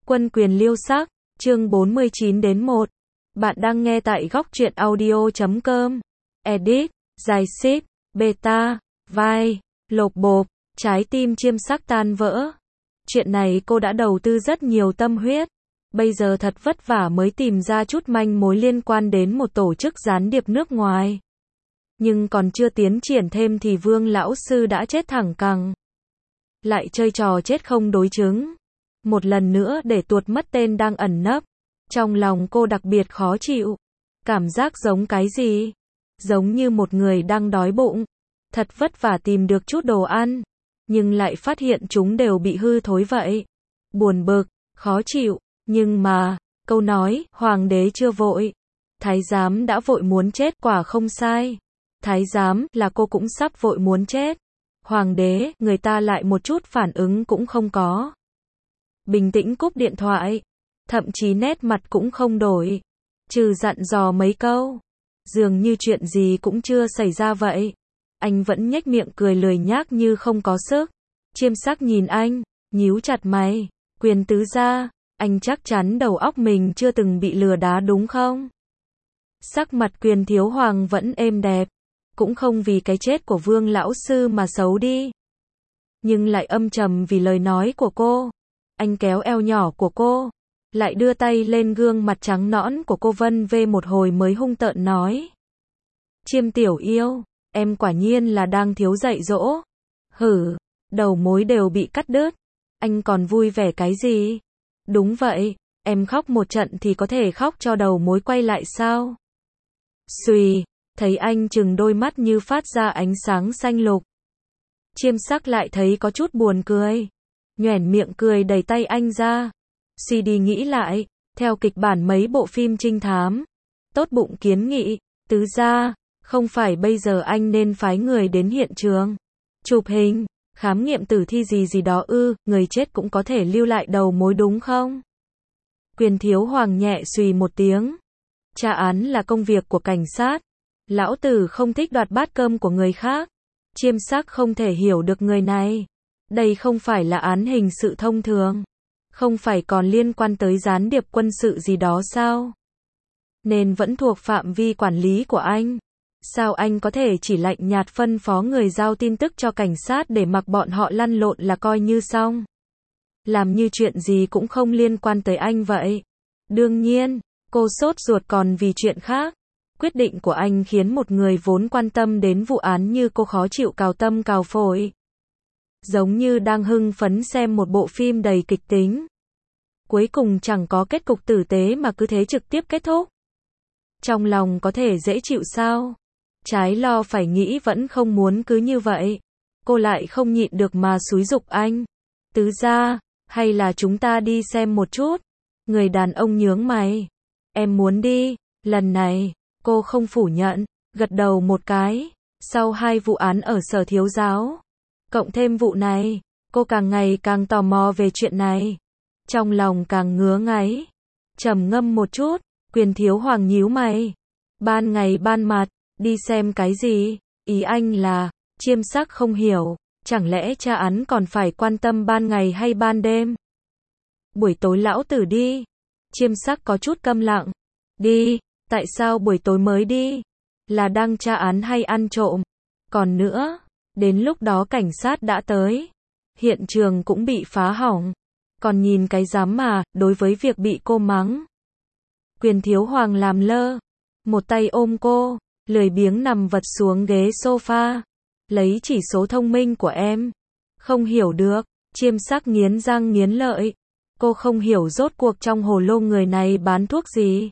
Quân quyền liêu sắc, chương 49-1. Bạn đang nghe tại góc truyện audio.com. Edit, dài ship, beta, vai, lột bộp, trái tim chiêm sắc tan vỡ. Chuyện này cô đã đầu tư rất nhiều tâm huyết. Bây giờ thật vất vả mới tìm ra chút manh mối liên quan đến một tổ chức gián điệp nước ngoài. Nhưng còn chưa tiến triển thêm thì Vương lão sư đã chết thẳng cẳng. Lại chơi trò chết không đối chứng. Một lần nữa để tuột mất tên đang ẩn nấp. Trong lòng cô đặc biệt khó chịu. Cảm giác giống cái gì? Giống như một người đang đói bụng. Thật vất vả tìm được chút đồ ăn. Nhưng lại phát hiện chúng đều bị hư thối vậy. Buồn bực, khó chịu. Nhưng mà, câu nói, hoàng đế chưa vội. Thái giám đã vội muốn chết quả không sai. Thái giám là cô cũng sắp vội muốn chết. Hoàng đế, người ta lại một chút phản ứng cũng không có. Bình tĩnh cúp điện thoại. Thậm chí nét mặt cũng không đổi. Trừ dặn dò mấy câu. Dường như chuyện gì cũng chưa xảy ra vậy. Anh vẫn nhếch miệng cười lười nhác như không có sức. Chiêm sắc nhìn anh, nhíu chặt mày. Quyền tứ gia, anh chắc chắn đầu óc mình chưa từng bị lừa đá đúng không? Sắc mặt Quyền thiếu hoàng vẫn êm đẹp. Cũng không vì cái chết của Vương lão sư mà xấu đi. Nhưng lại âm trầm vì lời nói của cô. Anh kéo eo nhỏ của cô. Lại đưa tay lên gương mặt trắng nõn của cô vân vê một hồi mới hung tợn nói. Chiêm tiểu yêu, em quả nhiên là đang thiếu dạy dỗ. Hử, đầu mối đều bị cắt đứt. Anh còn vui vẻ cái gì? Đúng vậy, em khóc một trận thì có thể khóc cho đầu mối quay lại sao? Xùy, thấy anh chừng đôi mắt như phát ra ánh sáng xanh lục. Chiêm sắc lại thấy có chút buồn cười. Nhoẻn miệng cười đẩy tay anh ra. Suy đi nghĩ lại, theo kịch bản mấy bộ phim trinh thám. Tốt bụng kiến nghị, tứ gia, không phải bây giờ anh nên phái người đến hiện trường. Chụp hình, khám nghiệm tử thi gì đó người chết cũng có thể lưu lại đầu mối đúng không? Quyền thiếu hoàng nhẹ xùy một tiếng. Tra án là công việc của cảnh sát. Lão tử không thích đoạt bát cơm của người khác. Chiêm sắc không thể hiểu được người này. Đây không phải là án hình sự thông thường. Không phải còn liên quan tới gián điệp quân sự gì đó sao? Nên vẫn thuộc phạm vi quản lý của anh. Sao anh có thể chỉ lạnh nhạt phân phó người giao tin tức cho cảnh sát để mặc bọn họ lăn lộn là coi như xong? Làm như chuyện gì cũng không liên quan tới anh vậy. Đương nhiên, cô sốt ruột còn vì chuyện khác. Quyết định của anh khiến một người vốn quan tâm đến vụ án như cô khó chịu cào tâm cào phổi. Giống như đang hưng phấn xem một bộ phim đầy kịch tính. Cuối cùng chẳng có kết cục tử tế mà cứ thế trực tiếp kết thúc. Trong lòng có thể dễ chịu sao? Trái lo phải nghĩ vẫn không muốn cứ như vậy. Cô lại không nhịn được mà xúi giục anh. Tứ gia, hay là chúng ta đi xem một chút? Người đàn ông nhướng mày. Em muốn đi, lần này, cô không phủ nhận, gật đầu một cái. Sau 2 vụ án ở Sở Thiếu Giáo, cộng thêm vụ này, cô càng ngày càng tò mò về chuyện này. Trong lòng càng ngứa ngáy. Trầm ngâm một chút, Quyền thiếu hoàng nhíu mày. Ban ngày ban mặt, đi xem cái gì? Ý anh là, chiêm sắc không hiểu, chẳng lẽ tra án còn phải quan tâm ban ngày hay ban đêm? Buổi tối lão tử đi. Chiêm sắc có chút câm lặng. Đi, tại sao buổi tối mới đi? Là đang tra án hay ăn trộm? Còn nữa, đến lúc đó cảnh sát đã tới. Hiện trường cũng bị phá hỏng. Còn nhìn cái dám mà, đối với việc bị cô mắng. Quyền thiếu hoàng làm lơ. Một tay ôm cô, lười biếng nằm vật xuống ghế sofa. Lấy chỉ số thông minh của em. Không hiểu được, chiêm sắc nghiến răng nghiến lợi. Cô không hiểu rốt cuộc trong hồ lô người này bán thuốc gì.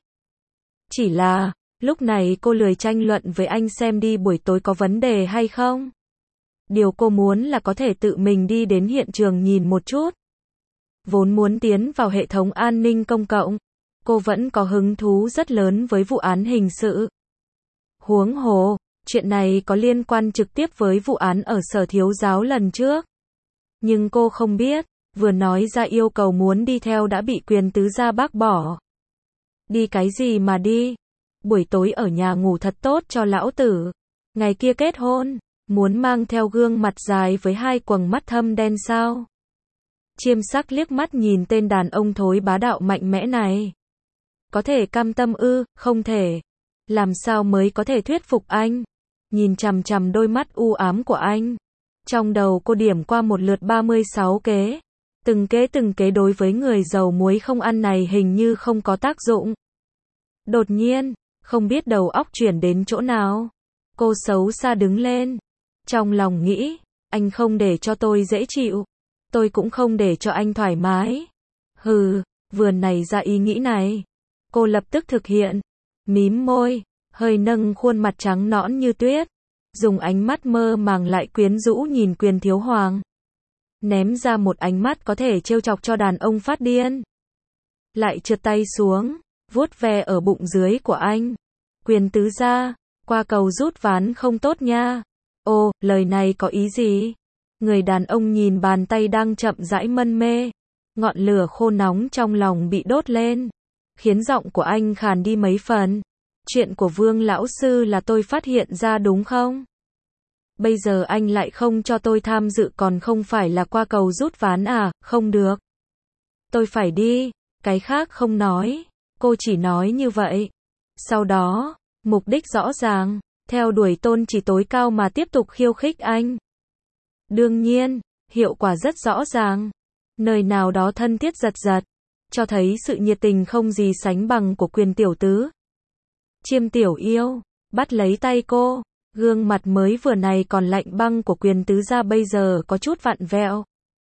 Chỉ là, lúc này cô lười tranh luận với anh xem đi buổi tối có vấn đề hay không. Điều cô muốn là có thể tự mình đi đến hiện trường nhìn một chút. Vốn muốn tiến vào hệ thống an ninh công cộng, cô vẫn có hứng thú rất lớn với vụ án hình sự. Huống hồ, chuyện này có liên quan trực tiếp với vụ án ở Sở Thiếu Giáo lần trước. Nhưng cô không biết, vừa nói ra yêu cầu muốn đi theo đã bị Quyền tứ gia bác bỏ. Đi cái gì mà đi? Buổi tối ở nhà ngủ thật tốt cho lão tử. Ngày kia kết hôn, muốn mang theo gương mặt dài với 2 quầng mắt thâm đen sao? Chiêm sắc liếc mắt nhìn tên đàn ông thối bá đạo mạnh mẽ này. Có thể cam tâm ư? Không thể. Làm sao mới có thể thuyết phục anh? Nhìn chằm chằm đôi mắt u ám của anh. Trong đầu cô điểm qua một lượt 36 kế. Từng kế đối với người dầu muối không ăn này hình như không có tác dụng. Đột nhiên, không biết đầu óc chuyển đến chỗ nào. Cô xấu xa đứng lên. Trong lòng nghĩ, anh không để cho tôi dễ chịu. Tôi cũng không để cho anh thoải mái. Hừ, vừa nảy ra ý nghĩ này. Cô lập tức thực hiện. Mím môi, hơi nâng khuôn mặt trắng nõn như tuyết. Dùng ánh mắt mơ màng lại quyến rũ nhìn Quyền Thiếu Hoàng. Ném ra một ánh mắt có thể trêu chọc cho đàn ông phát điên. Lại trượt tay xuống, vuốt ve ở bụng dưới của anh. Quyền tứ gia, qua cầu rút ván không tốt nha. Ồ, lời này có ý gì? Người đàn ông nhìn bàn tay đang chậm rãi mân mê. Ngọn lửa khô nóng trong lòng bị đốt lên. Khiến giọng của anh khàn đi mấy phần. Chuyện của Vương lão sư là tôi phát hiện ra đúng không? Bây giờ anh lại không cho tôi tham dự còn không phải là qua cầu rút ván à? Không được. Tôi phải đi, cái khác không nói. Cô chỉ nói như vậy. Sau đó, mục đích rõ ràng, theo đuổi tôn chỉ tối cao mà tiếp tục khiêu khích anh. Đương nhiên, hiệu quả rất rõ ràng. Nơi nào đó thân thiết giật giật, cho thấy sự nhiệt tình không gì sánh bằng của Quyền tiểu tứ. Chiêm tiểu yêu, bắt lấy tay cô, gương mặt mới vừa này còn lạnh băng của Quyền tứ gia bây giờ có chút vặn vẹo.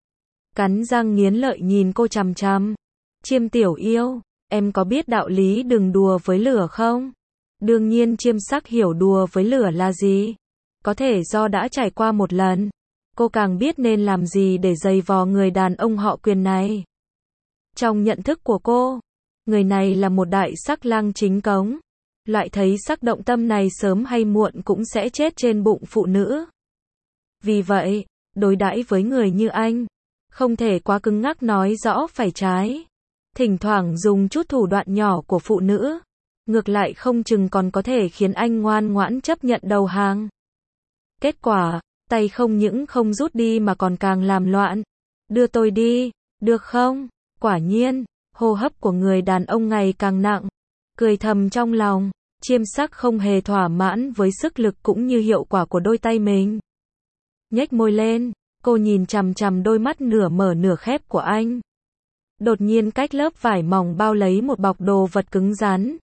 Cắn răng nghiến lợi nhìn cô chằm chằm. Chiêm tiểu yêu, em có biết đạo lý đừng đùa với lửa không? Đương nhiên Chiêm sắc hiểu đùa với lửa là gì. Có thể do đã trải qua một lần. Cô càng biết nên làm gì để giày vò người đàn ông họ Quyền này. Trong nhận thức của cô, người này là một đại sắc lang chính cống. Loại thấy sắc động tâm này sớm hay muộn cũng sẽ chết trên bụng phụ nữ. Vì vậy, đối đãi với người như anh, không thể quá cứng ngắc nói rõ phải trái. Thỉnh thoảng dùng chút thủ đoạn nhỏ của phụ nữ, ngược lại không chừng còn có thể khiến anh ngoan ngoãn chấp nhận đầu hàng. Kết quả, tay không những không rút đi mà còn càng làm loạn. Đưa tôi đi, được không? Quả nhiên, hô hấp của người đàn ông ngày càng nặng. Cười thầm trong lòng, Chiêm sắc không hề thỏa mãn với sức lực cũng như hiệu quả của đôi tay mình. Nhếch môi lên, cô nhìn chằm chằm đôi mắt nửa mở nửa khép của anh. Đột nhiên cách lớp vải mỏng bao lấy một bọc đồ vật cứng rắn.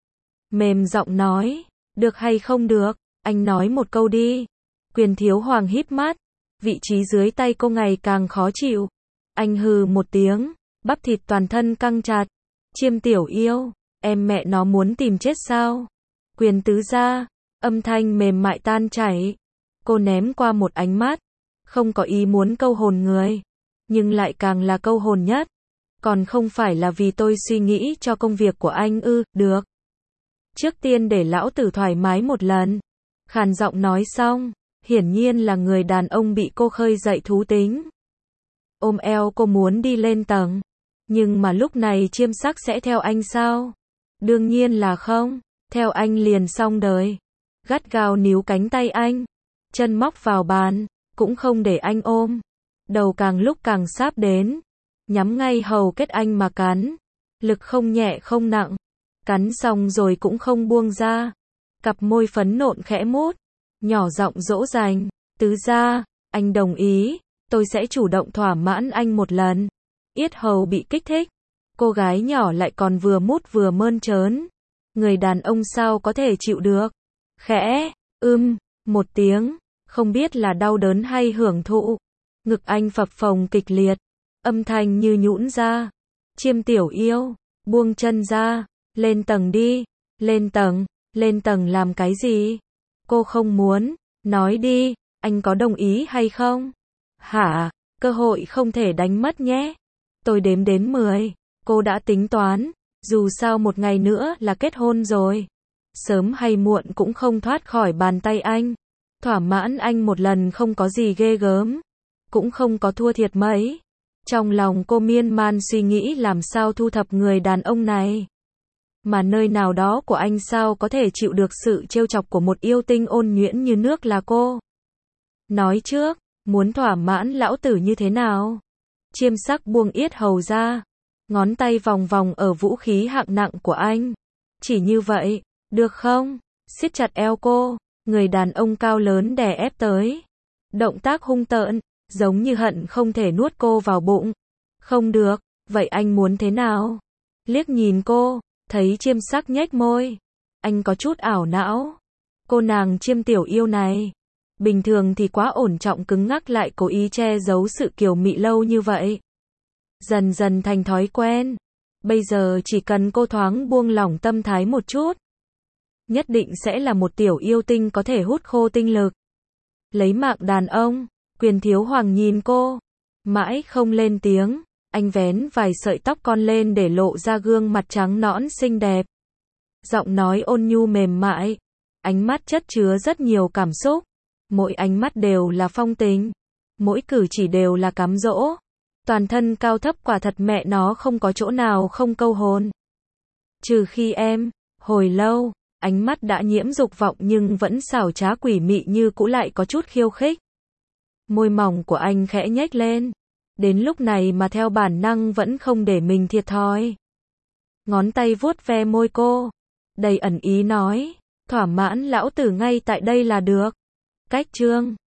Mềm giọng nói, được hay không được, anh nói một câu đi. Quyền Thiếu Hoàng híp mắt, vị trí dưới tay cô ngày càng khó chịu. Anh hừ một tiếng, bắp thịt toàn thân căng chặt. Chiêm tiểu yêu, em mẹ nó muốn tìm chết sao? Quyền tứ gia, âm thanh mềm mại tan chảy. Cô ném qua một ánh mắt, không có ý muốn câu hồn người, nhưng lại càng là câu hồn nhất. Còn không phải là vì tôi suy nghĩ cho công việc của anh ư? Được. Trước tiên để lão tử thoải mái một lần. Khàn giọng nói xong, hiển nhiên là người đàn ông bị cô khơi dậy thú tính. Ôm eo cô muốn đi lên tầng. Nhưng mà lúc này Chiêm sắc sẽ theo anh sao? Đương nhiên là không. Theo anh liền xong đời. Gắt gao níu cánh tay anh. Chân móc vào bàn, cũng không để anh ôm. Đầu càng lúc càng sáp đến. Nhắm ngay hầu kết anh mà cắn. Lực không nhẹ không nặng. Cắn xong rồi cũng không buông ra. Cặp môi phấn nộn khẽ mút. Nhỏ giọng dỗ dành. Tứ gia, anh đồng ý. Tôi sẽ chủ động thỏa mãn anh một lần. Yết hầu bị kích thích. Cô gái nhỏ lại còn vừa mút vừa mơn trớn. Người đàn ông sao có thể chịu được. Khẽ, một tiếng. Không biết là đau đớn hay hưởng thụ. Ngực anh phập phồng kịch liệt. Âm thanh như nhũn ra. Chiêm tiểu yêu, buông chân ra. Lên tầng đi. Lên tầng làm cái gì? Cô không muốn. Nói đi, anh có đồng ý hay không? Hả? Cơ hội không thể đánh mất nhé. Tôi đếm đến 10. Cô đã tính toán. Dù sao một ngày nữa là kết hôn rồi. Sớm hay muộn cũng không thoát khỏi bàn tay anh. Thỏa mãn anh một lần không có gì ghê gớm. Cũng không có thua thiệt mấy. Trong lòng cô miên man suy nghĩ làm sao thu thập người đàn ông này. Mà nơi nào đó của anh sao có thể chịu được sự trêu chọc của một yêu tinh ôn nhuyễn như nước là cô. Nói trước, muốn thỏa mãn lão tử như thế nào? Chiêm sắc buông yết hầu ra, ngón tay vòng vòng ở vũ khí hạng nặng của anh. Chỉ như vậy, được không? Siết chặt eo cô, người đàn ông cao lớn đè ép tới. Động tác hung tợn, giống như hận không thể nuốt cô vào bụng. Không được, vậy anh muốn thế nào? Liếc nhìn cô, thấy Chiêm sắc nhếch môi. Anh có chút ảo não. Cô nàng Chiêm tiểu yêu này, bình thường thì quá ổn trọng cứng ngắc lại cố ý che giấu sự kiều mị lâu như vậy. Dần dần thành thói quen. Bây giờ chỉ cần cô thoáng buông lỏng tâm thái một chút, nhất định sẽ là một tiểu yêu tinh có thể hút khô tinh lực. Lấy mạng đàn ông, Quyền Thiếu Hoàng nhìn cô, mãi không lên tiếng, anh vén vài sợi tóc con lên để lộ ra gương mặt trắng nõn xinh đẹp. Giọng nói ôn nhu mềm mại, ánh mắt chất chứa rất nhiều cảm xúc, mỗi ánh mắt đều là phong tình, mỗi cử chỉ đều là cám dỗ. Toàn thân cao thấp quả thật mẹ nó không có chỗ nào không câu hồn. Trừ khi em, hồi lâu, ánh mắt đã nhiễm dục vọng nhưng vẫn xảo trá quỷ mị như cũ lại có chút khiêu khích. Môi mỏng của anh khẽ nhếch lên. Đến lúc này mà theo bản năng vẫn không để mình thiệt thòi. Ngón tay vuốt ve môi cô, đầy ẩn ý nói, thỏa mãn lão tử ngay tại đây là được. Cách chương